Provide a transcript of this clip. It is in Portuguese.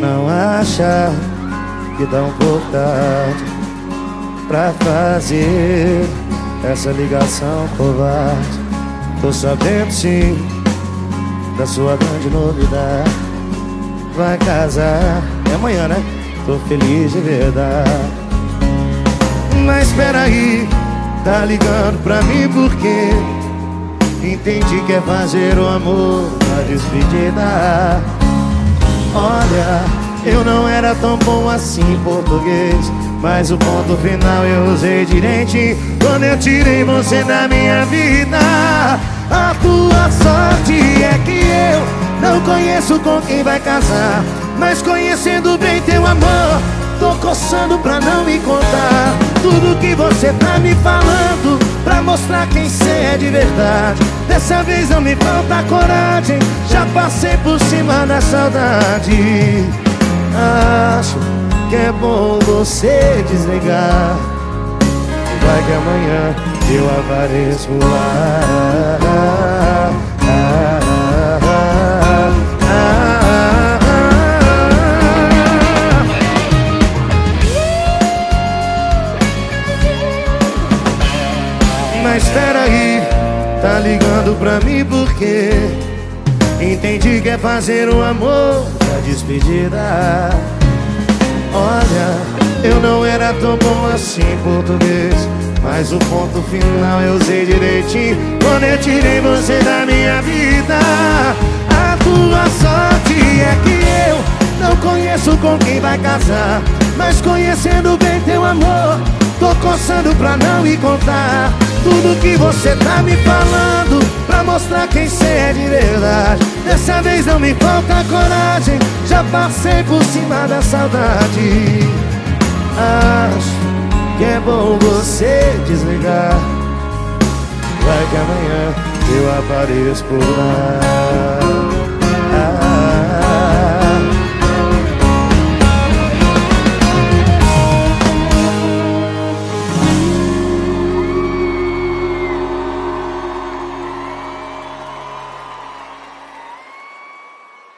não acha que dá um pouco tarde pra fazer essa ligação covarde? Tô sabendo sim da sua grande novidade. Vai casar, é amanhã, né? Tô feliz de verdade. Mas espera aí, tá ligando pra mim porque entendi que é fazer o amor na despedida. Olha, eu não era tão bom assim em português, mas o ponto final eu usei direitinho quando eu tirei você da minha vida. A tua sorte é que eu não conheço com quem vai casar, mas conhecendo bem teu amor, tô coçando pra não me contar tudo que você tá me falando, pra mostrar quem cê é de verdade. Dessa vez não me falta coragem, já passei por cima da saudade. Acho que é bom você desligar, vai que amanhã eu apareço lá. Mas espera aí, tá ligando pra mim porque entendi que é fazer o amor na despedida. Olha, eu não era tão bom assim em português, mas o ponto final eu usei direitinho quando eu tirei você da minha vida. A tua sorte é que eu não conheço com quem vai casar, mas conhecendo bem teu amor, tô coçando pra não me contar tudo que você tá me falando, pra mostrar quem cê é de verdade. Dessa vez não me falta coragem, já passei por cima da saudade. Acho que é bom você desligar, vai que amanhã eu apareço por lá.